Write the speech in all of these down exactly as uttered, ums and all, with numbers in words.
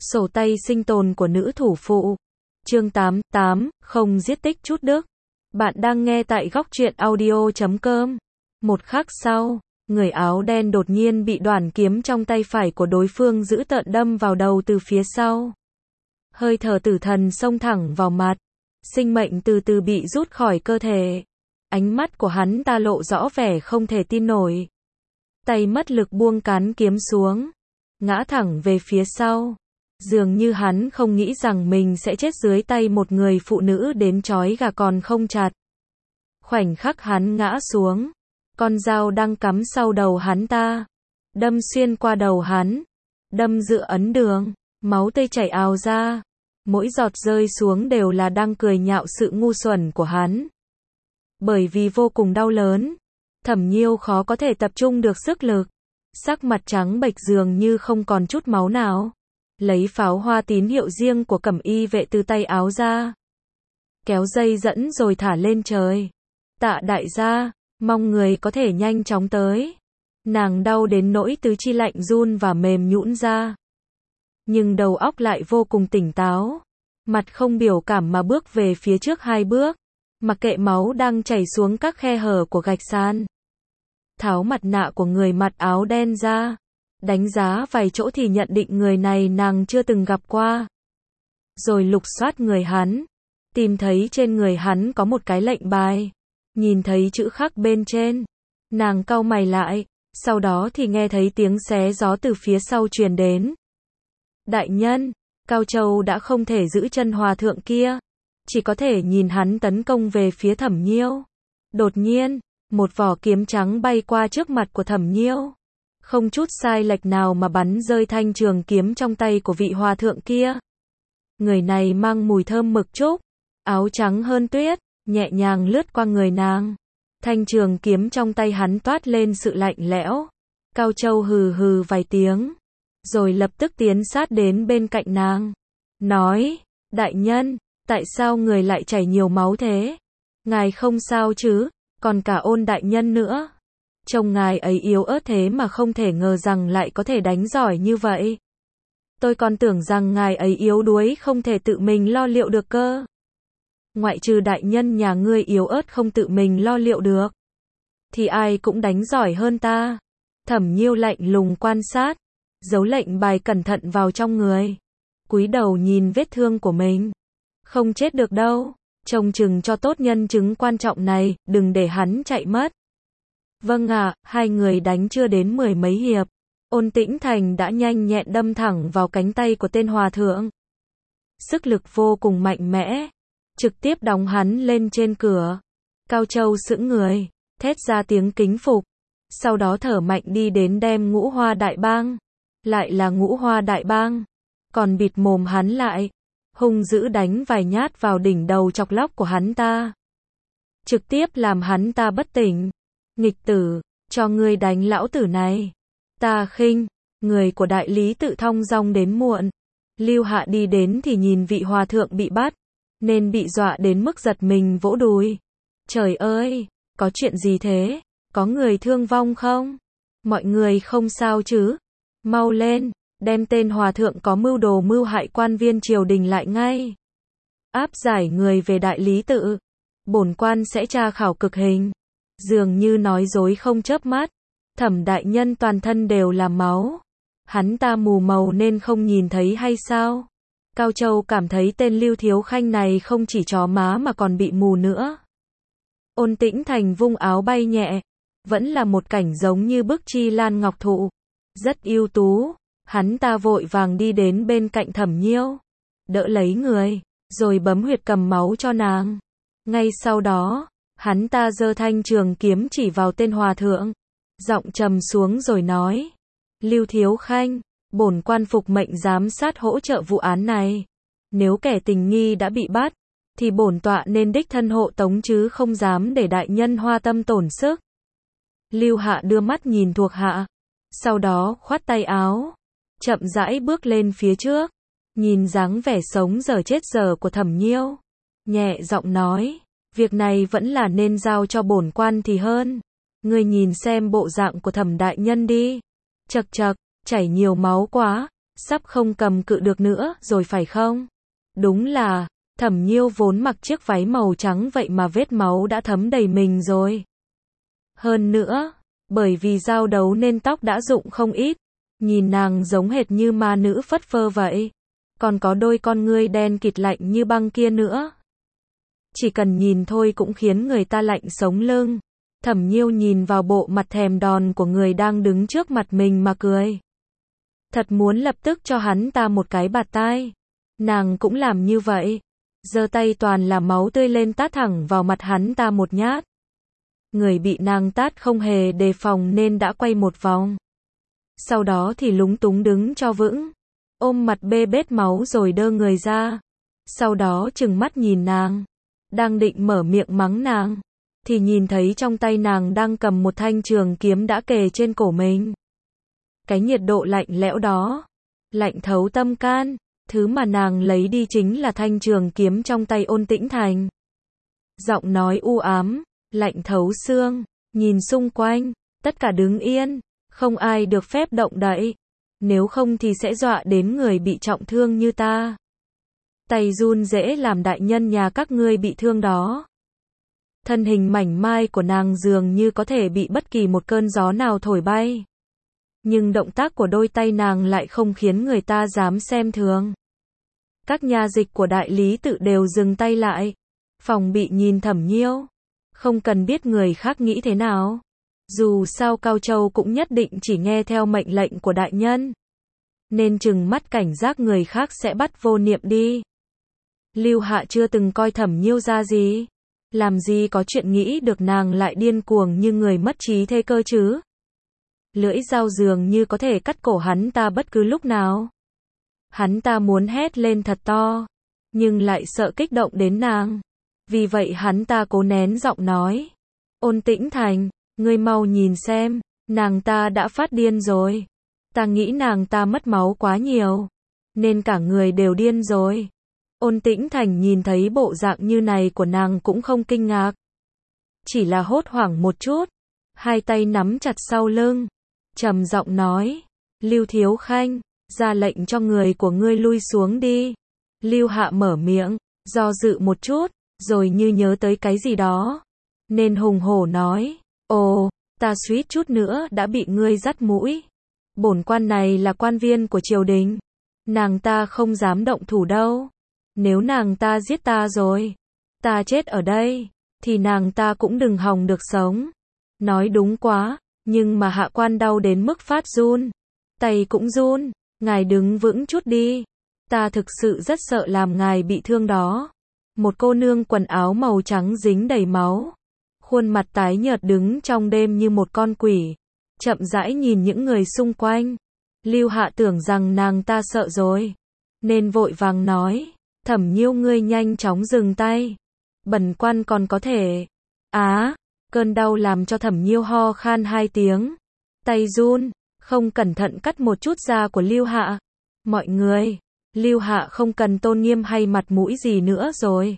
Sổ tay sinh tồn của nữ thủ phụ. Chương tám, tám, không giết tích chút đức. Bạn đang nghe tại góc truyện audio chấm com. Một khắc sau, người áo đen đột nhiên bị đoản kiếm trong tay phải của đối phương giữ tợn đâm vào đầu từ phía sau. Hơi thở tử thần xông thẳng vào mặt. Sinh mệnh từ từ bị rút khỏi cơ thể. Ánh mắt của hắn ta lộ rõ vẻ không thể tin nổi. Tay mất lực buông cán kiếm xuống. Ngã thẳng về phía sau. Dường như hắn không nghĩ rằng mình sẽ chết dưới tay một người phụ nữ đến trói gà còn không chặt. Khoảnh khắc hắn ngã xuống, con dao đang cắm sau đầu hắn ta, đâm xuyên qua đầu hắn, đâm giữa ấn đường, máu tươi chảy ào ra, mỗi giọt rơi xuống đều là đang cười nhạo sự ngu xuẩn của hắn. Bởi vì vô cùng đau đớn, Thẩm Nhiêu khó có thể tập trung được sức lực, sắc mặt trắng bệch dường như không còn chút máu nào. Lấy pháo hoa tín hiệu riêng của Cẩm Y vệ từ tay áo ra, kéo dây dẫn rồi thả lên trời. Tạ đại gia, mong người có thể nhanh chóng tới. Nàng đau đến nỗi tứ chi lạnh run và mềm nhũn ra. Nhưng đầu óc lại vô cùng tỉnh táo. Mặt không biểu cảm mà bước về phía trước hai bước. Mặc kệ máu đang chảy xuống các khe hở của gạch san. Tháo mặt nạ của người mặc áo đen ra. Đánh giá vài chỗ thì nhận định người này nàng chưa từng gặp qua. Rồi lục soát người hắn. Tìm thấy trên người hắn có một cái lệnh bài. Nhìn thấy chữ khắc bên trên. Nàng cau mày lại. Sau đó thì nghe thấy tiếng xé gió từ phía sau truyền đến. Đại nhân, Cao Châu đã không thể giữ chân hòa thượng kia. Chỉ có thể nhìn hắn tấn công về phía Thẩm Nhiêu. Đột nhiên, một vỏ kiếm trắng bay qua trước mặt của Thẩm Nhiêu. Không chút sai lệch nào mà bắn rơi thanh trường kiếm trong tay của vị hòa thượng kia. Người này mang mùi thơm mực trúc, áo trắng hơn tuyết, nhẹ nhàng lướt qua người nàng. Thanh trường kiếm trong tay hắn toát lên sự lạnh lẽo. Cao Châu hừ hừ vài tiếng, rồi lập tức tiến sát đến bên cạnh nàng. Nói, đại nhân, tại sao người lại chảy nhiều máu thế? Ngài không sao chứ, còn cả Ôn đại nhân nữa. Trông ngài ấy yếu ớt thế mà không thể ngờ rằng lại có thể đánh giỏi như vậy. Tôi còn tưởng rằng ngài ấy yếu đuối không thể tự mình lo liệu được cơ. Ngoại trừ đại nhân nhà ngươi yếu ớt không tự mình lo liệu được, thì ai cũng đánh giỏi hơn ta. Thẩm Nhiêu lạnh lùng quan sát, giấu lệnh bài cẩn thận vào trong người. Cúi đầu nhìn vết thương của mình. Không chết được đâu, trông chừng cho tốt nhân chứng quan trọng này, đừng để hắn chạy mất. Vâng ạ, à, hai người đánh chưa đến mười mấy hiệp. Ôn Tĩnh Thành đã nhanh nhẹn đâm thẳng vào cánh tay của tên hòa thượng. Sức lực vô cùng mạnh mẽ. Trực tiếp đóng hắn lên trên cửa. Cao Châu sững người, thét ra tiếng kính phục. Sau đó thở mạnh đi đến đem Ngũ Hoa Đại Bang. Lại là Ngũ Hoa Đại Bang. Còn bịt mồm hắn lại. Hung dữ đánh vài nhát vào đỉnh đầu chọc lóc của hắn ta. Trực tiếp làm hắn ta bất tỉnh. Nghịch tử, cho ngươi đánh lão tử này. Ta khinh, người của đại lý tự thong dong đến muộn. Lưu Hạ đi đến thì nhìn vị hòa thượng bị bắt, nên bị dọa đến mức giật mình vỗ đùi. Trời ơi, có chuyện gì thế? Có người thương vong không? Mọi người không sao chứ? Mau lên, đem tên hòa thượng có mưu đồ mưu hại quan viên triều đình lại ngay. Áp giải người về đại lý tự. Bổn quan sẽ tra khảo cực hình. Dường như nói dối không chớp mắt. Thẩm đại nhân toàn thân đều là máu. Hắn ta mù màu nên không nhìn thấy hay sao? Cao Châu cảm thấy tên Lưu Thiếu Khanh này không chỉ chó má mà còn bị mù nữa. Ôn Tĩnh Thành vung áo bay nhẹ. Vẫn là một cảnh giống như bức chi lan ngọc thụ. Rất ưu tú. Hắn ta vội vàng đi đến bên cạnh Thẩm Nhiêu. Đỡ lấy người. Rồi bấm huyệt cầm máu cho nàng. Ngay sau đó, hắn ta giơ thanh trường kiếm chỉ vào tên hòa thượng. Giọng trầm xuống rồi nói. Lưu Thiếu Khanh, bổn quan phục mệnh giám sát hỗ trợ vụ án này. Nếu kẻ tình nghi đã bị bắt, thì bổn tọa nên đích thân hộ tống chứ không dám để đại nhân hoa tâm tổn sức. Lưu Hạ đưa mắt nhìn thuộc hạ. Sau đó khoát tay áo. Chậm rãi bước lên phía trước. Nhìn dáng vẻ sống dở chết dở của Thẩm Nhiêu. Nhẹ giọng nói. Việc này vẫn là nên giao cho bổn quan thì hơn. Ngươi nhìn xem bộ dạng của Thẩm đại nhân đi. Chậc chậc, chảy nhiều máu quá. Sắp không cầm cự được nữa rồi phải không? Đúng là, Thẩm Nhiêu vốn mặc chiếc váy màu trắng vậy mà vết máu đã thấm đầy mình rồi. Hơn nữa, bởi vì giao đấu nên tóc đã rụng không ít, nhìn nàng giống hệt như ma nữ phất phơ vậy. Còn có đôi con ngươi đen kịt lạnh như băng kia nữa. Chỉ cần nhìn thôi cũng khiến người ta lạnh sống lưng. Thẩm Nhiêu nhìn vào bộ mặt thèm đòn của người đang đứng trước mặt mình mà cười. Thật muốn lập tức cho hắn ta một cái bạt tai. Nàng cũng làm như vậy. Giơ tay toàn là máu tươi lên tát thẳng vào mặt hắn ta một nhát. Người bị nàng tát không hề đề phòng nên đã quay một vòng. Sau đó thì lúng túng đứng cho vững. Ôm mặt bê bết máu rồi đơ người ra. Sau đó trừng mắt nhìn nàng. Đang định mở miệng mắng nàng. Thì nhìn thấy trong tay nàng đang cầm một thanh trường kiếm đã kề trên cổ mình. Cái nhiệt độ lạnh lẽo đó. Lạnh thấu tâm can. Thứ mà nàng lấy đi chính là thanh trường kiếm trong tay Ôn Tĩnh Thành. Giọng nói u ám. Lạnh thấu xương. Nhìn xung quanh. Tất cả đứng yên. Không ai được phép động đậy. Nếu không thì sẽ dọa đến người bị trọng thương như ta. Tay run rễ làm đại nhân nhà các ngươi bị thương đó. Thân hình mảnh mai của nàng dường như có thể bị bất kỳ một cơn gió nào thổi bay. Nhưng động tác của đôi tay nàng lại không khiến người ta dám xem thường. Các nha dịch của đại lý tự đều dừng tay lại. Phòng bị nhìn Thẩm Nhiêu. Không cần biết người khác nghĩ thế nào. Dù sao Cao Châu cũng nhất định chỉ nghe theo mệnh lệnh của đại nhân. Nên chừng mắt cảnh giác người khác sẽ bắt vô niệm đi. Lưu Hạ chưa từng coi Thẩm Nhiêu ra gì. Làm gì có chuyện nghĩ được nàng lại điên cuồng như người mất trí thế cơ chứ. Lưỡi dao dường như có thể cắt cổ hắn ta bất cứ lúc nào. Hắn ta muốn hét lên thật to. Nhưng lại sợ kích động đến nàng. Vì vậy hắn ta cố nén giọng nói. Ôn Tĩnh Thành, ngươi mau nhìn xem, nàng ta đã phát điên rồi. Ta nghĩ nàng ta mất máu quá nhiều. Nên cả người đều điên rồi. Ôn Tĩnh Thành nhìn thấy bộ dạng như này của nàng cũng không kinh ngạc. Chỉ là hốt hoảng một chút. Hai tay nắm chặt sau lưng. Trầm giọng nói. Lưu Thiếu Khanh, ra lệnh cho người của ngươi lui xuống đi. Lưu Hạ mở miệng, do dự một chút, rồi như nhớ tới cái gì đó. Nên hùng hổ nói. Ồ, ta suýt chút nữa đã bị ngươi dắt mũi. Bổn quan này là quan viên của triều đình. Nàng ta không dám động thủ đâu. Nếu nàng ta giết ta rồi, ta chết ở đây, thì nàng ta cũng đừng hòng được sống. Nói đúng quá, nhưng mà hạ quan đau đến mức phát run. Tay cũng run, ngài đứng vững chút đi. Ta thực sự rất sợ làm ngài bị thương đó. Một cô nương quần áo màu trắng dính đầy máu. Khuôn mặt tái nhợt đứng trong đêm như một con quỷ. Chậm rãi nhìn những người xung quanh. Lưu Hạ tưởng rằng nàng ta sợ rồi. Nên vội vàng nói. Thẩm Nhiêu ngươi nhanh chóng dừng tay. Bần quan còn có thể. Á, cơn đau làm cho Thẩm Nhiêu ho khan hai tiếng. Tay run, không cẩn thận cắt một chút da của Lưu Hạ. Mọi người, Lưu Hạ không cần tôn nghiêm hay mặt mũi gì nữa rồi.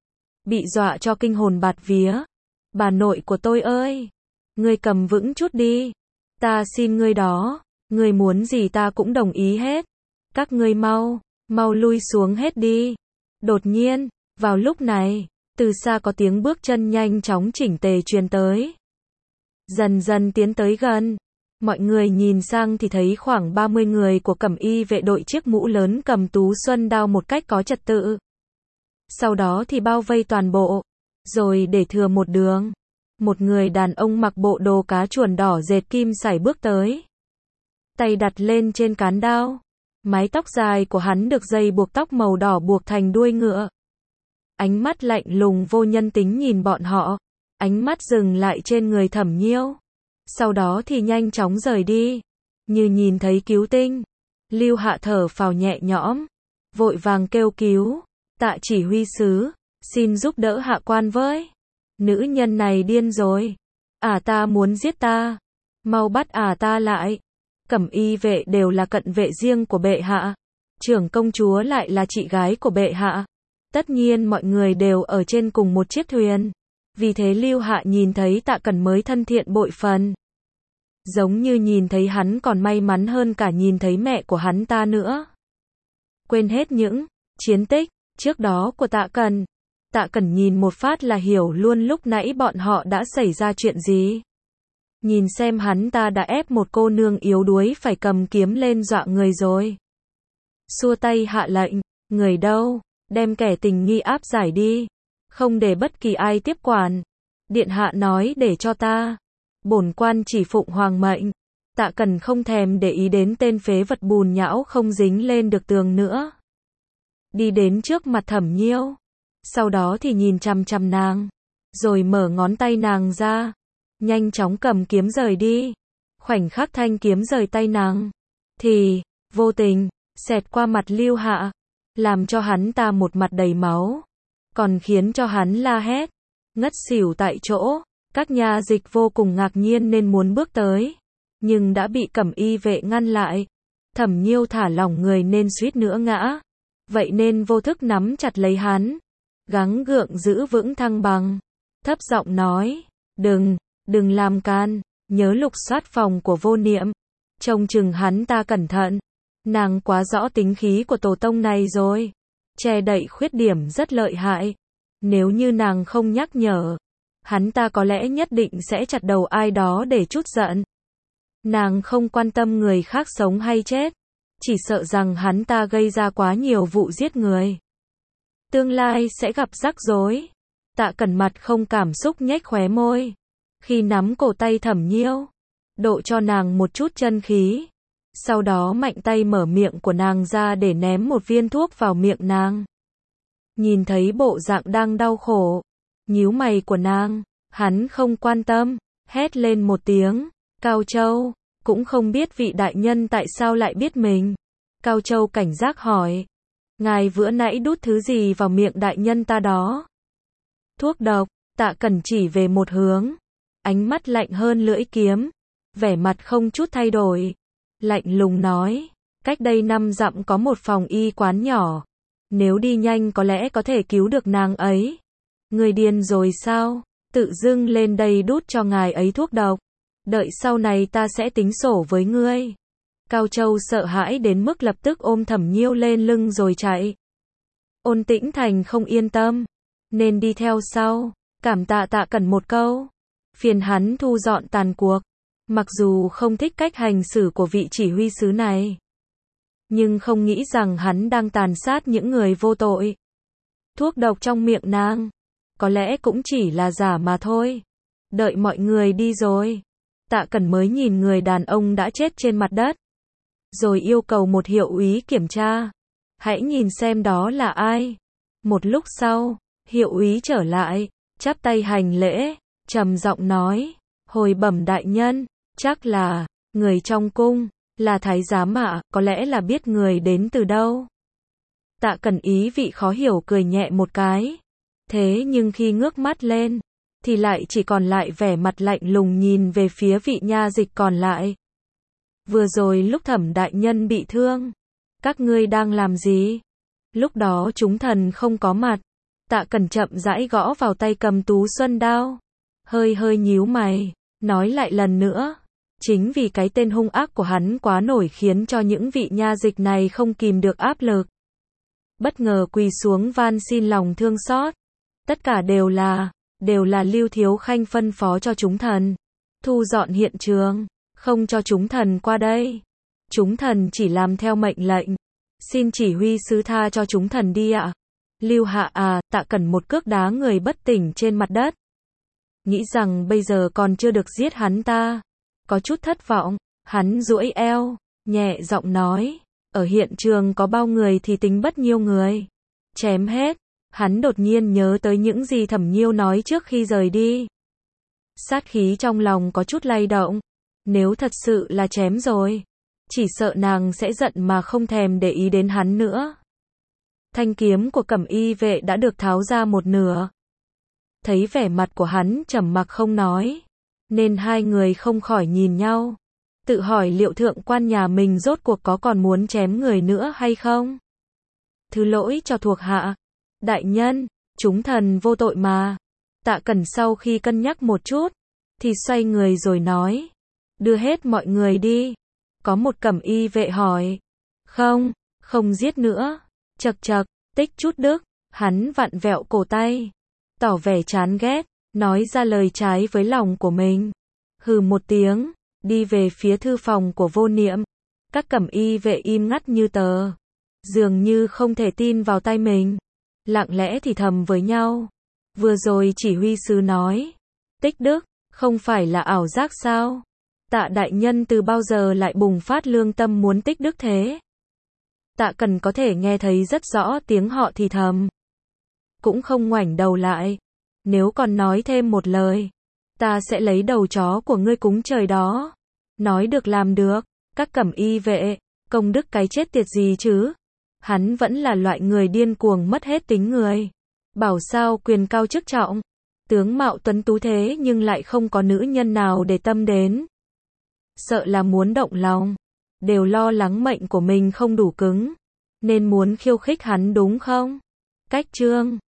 Bị dọa cho kinh hồn bạt vía. Bà nội của tôi ơi, ngươi cầm vững chút đi. Ta xin ngươi đó, ngươi muốn gì ta cũng đồng ý hết. Các ngươi mau, mau lui xuống hết đi. Đột nhiên, vào lúc này, từ xa có tiếng bước chân nhanh chóng chỉnh tề truyền tới. Dần dần tiến tới gần. Mọi người nhìn sang thì thấy khoảng ba mươi người của Cẩm Y vệ đội chiếc mũ lớn cầm tú xuân đao một cách có trật tự. Sau đó thì bao vây toàn bộ. Rồi để thừa một đường. Một người đàn ông mặc bộ đồ cá chuồn đỏ dệt kim sải bước tới. Tay đặt lên trên cán đao. Mái tóc dài của hắn được dây buộc tóc màu đỏ buộc thành đuôi ngựa. Ánh mắt lạnh lùng vô nhân tính nhìn bọn họ. Ánh mắt dừng lại trên người Thẩm Nhiêu. Sau đó thì nhanh chóng rời đi. Như nhìn thấy cứu tinh. Lưu Hạ thở phào nhẹ nhõm. Vội vàng kêu cứu. Tạ chỉ huy sứ, xin giúp đỡ hạ quan với. Nữ nhân này điên rồi. Ả ta muốn giết ta. Mau bắt ả ta lại. Cẩm Y vệ đều là cận vệ riêng của bệ hạ. Trưởng công chúa lại là chị gái của bệ hạ. Tất nhiên mọi người đều ở trên cùng một chiếc thuyền. Vì thế Lưu Hạ nhìn thấy Tạ Cẩn mới thân thiện bội phần. giống như nhìn thấy hắn còn may mắn hơn cả nhìn thấy mẹ của hắn ta nữa. Quên hết những chiến tích trước đó của Tạ Cẩn. Tạ Cẩn nhìn một phát là hiểu luôn lúc nãy bọn họ đã xảy ra chuyện gì. Nhìn xem hắn ta đã ép một cô nương yếu đuối phải cầm kiếm lên dọa người rồi. Xua tay hạ lệnh, người đâu, đem kẻ tình nghi áp giải đi, không để bất kỳ ai tiếp quản. Điện hạ nói để cho ta, bổn quan chỉ phụng hoàng mệnh. Tạ Cẩn không thèm để ý đến tên phế vật bùn nhão không dính lên được tường nữa. Đi đến trước mặt Thẩm Nhiêu, sau đó thì nhìn chằm chằm nàng, rồi mở ngón tay nàng ra, nhanh chóng cầm kiếm rời đi. Khoảnh khắc thanh kiếm rời tay nàng, thì vô tình xẹt qua mặt Lưu Hạ, làm cho hắn ta một mặt đầy máu, còn khiến cho hắn la hét, ngất xỉu tại chỗ. Các nha dịch vô cùng ngạc nhiên nên muốn bước tới, nhưng đã bị Cẩm Y vệ ngăn lại. Thẩm Nhiêu thả lỏng người nên suýt nữa ngã, vậy nên vô thức nắm chặt lấy hắn, gắng gượng giữ vững thăng bằng, thấp giọng nói, đừng, đừng làm can, nhớ lục soát phòng của Vô Niệm, trông chừng hắn ta cẩn thận, nàng quá rõ tính khí của tổ tông này rồi, che đậy khuyết điểm rất lợi hại, nếu như nàng không nhắc nhở, hắn ta có lẽ nhất định sẽ chặt đầu ai đó để trút giận. Nàng không quan tâm người khác sống hay chết, chỉ sợ rằng hắn ta gây ra quá nhiều vụ giết người, tương lai sẽ gặp rắc rối. Tạ Cẩn mặt không cảm xúc nhếch khóe môi, khi nắm cổ tay Thẩm Nhiêu, độ cho nàng một chút chân khí, sau đó mạnh tay mở miệng của nàng ra để ném một viên thuốc vào miệng nàng. Nhìn thấy bộ dạng đang đau khổ, nhíu mày của nàng, hắn không quan tâm, hét lên một tiếng, Cao Châu, cũng không biết vị đại nhân tại sao lại biết mình. Cao Châu cảnh giác hỏi, ngài vừa nãy đút thứ gì vào miệng đại nhân ta đó? Thuốc độc. Tạ Cẩn chỉ về một hướng, ánh mắt lạnh hơn lưỡi kiếm, vẻ mặt không chút thay đổi, lạnh lùng nói, cách đây năm dặm có một phòng y quán nhỏ, nếu đi nhanh có lẽ có thể cứu được nàng ấy. Người điên rồi sao? Tự dưng lên đây đút cho ngài ấy thuốc độc, đợi sau này ta sẽ tính sổ với ngươi. Cao Châu sợ hãi đến mức lập tức ôm Thẩm Nhiêu lên lưng rồi chạy. Ôn Tĩnh Thành không yên tâm, nên đi theo sau, cảm tạ Tạ Cẩn một câu, phiền hắn thu dọn tàn cuộc. Mặc dù không thích cách hành xử của vị chỉ huy sứ này, nhưng không nghĩ rằng hắn đang tàn sát những người vô tội. Thuốc độc trong miệng nàng, có lẽ cũng chỉ là giả mà thôi. Đợi mọi người đi rồi, Tạ Cẩn mới nhìn người đàn ông đã chết trên mặt đất, rồi yêu cầu một hiệu úy kiểm tra. Hãy nhìn xem đó là ai. Một lúc sau, hiệu úy trở lại, chắp tay hành lễ, trầm giọng nói, hồi bẩm đại nhân, chắc là người trong cung, là thái giám ạ, có lẽ là biết người đến từ đâu. Tạ Cẩn ý vị khó hiểu cười nhẹ một cái, thế nhưng khi ngước mắt lên, thì lại chỉ còn lại vẻ mặt lạnh lùng nhìn về phía vị nha dịch còn lại. Vừa rồi lúc Thẩm đại nhân bị thương, các ngươi đang làm gì? Lúc đó chúng thần không có mặt. Tạ Cẩn chậm rãi gõ vào tay cầm tú xuân đao, hơi hơi nhíu mày, nói lại lần nữa, chính vì cái tên hung ác của hắn quá nổi khiến cho những vị nha dịch này không kìm được áp lực, bất ngờ quỳ xuống van xin lòng thương xót. Tất cả đều là, đều là Lưu Thiếu Khanh phân phó cho chúng thần, thu dọn hiện trường, không cho chúng thần qua đây. Chúng thần chỉ làm theo mệnh lệnh, xin chỉ huy sứ tha cho chúng thần đi ạ. Lưu Hạ à, Tạ Cẩn một cước đá người bất tỉnh trên mặt đất. Nghĩ rằng bây giờ còn chưa được giết hắn ta, có chút thất vọng, hắn duỗi eo, nhẹ giọng nói, ở hiện trường có bao người thì tính bất nhiêu người, chém hết. Hắn đột nhiên nhớ tới những gì Thẩm Nhiêu nói trước khi rời đi. Sát khí trong lòng có chút lay động, nếu thật sự là chém rồi, chỉ sợ nàng sẽ giận mà không thèm để ý đến hắn nữa. Thanh kiếm của Cẩm Y vệ đã được tháo ra một nửa. Thấy vẻ mặt của hắn trầm mặc không nói, nên hai người không khỏi nhìn nhau, tự hỏi liệu thượng quan nhà mình rốt cuộc có còn muốn chém người nữa hay không. Thứ lỗi cho thuộc hạ. Đại nhân, chúng thần vô tội mà. Tạ Cẩn sau khi cân nhắc một chút, thì xoay người rồi nói, Đưa hết mọi người đi. Có một cẩm y vệ hỏi. Không, không giết nữa. Chậc chậc, Tích chút đức. Hắn vặn vẹo cổ tay. Tỏ vẻ chán ghét. Nói ra lời trái với lòng của mình. Hừ một tiếng. Đi về phía thư phòng của Vô Niệm. Các cẩm y vệ im ngắt như tờ. Dường như không thể tin vào tai mình. Lặng lẽ thì thầm với nhau. Vừa rồi chỉ huy sứ nói. Tích đức, không phải là ảo giác sao? Tạ đại nhân từ bao giờ lại bùng phát lương tâm muốn tích đức thế? Tạ Cần có thể nghe thấy rất rõ tiếng họ thì thầm. Cũng không ngoảnh đầu lại. Nếu còn nói thêm một lời, ta sẽ lấy đầu chó của ngươi cúng trời đó. Nói được làm được. Các cẩm y vệ, công đức cái chết tiệt gì chứ? Hắn vẫn là loại người điên cuồng mất hết tính người. Bảo sao quyền cao chức trọng. Tướng mạo tuấn tú thế nhưng lại không có nữ nhân nào để tâm đến. Sợ là muốn động lòng. Đều lo lắng mệnh của mình không đủ cứng. Nên muốn khiêu khích hắn đúng không? Cách chương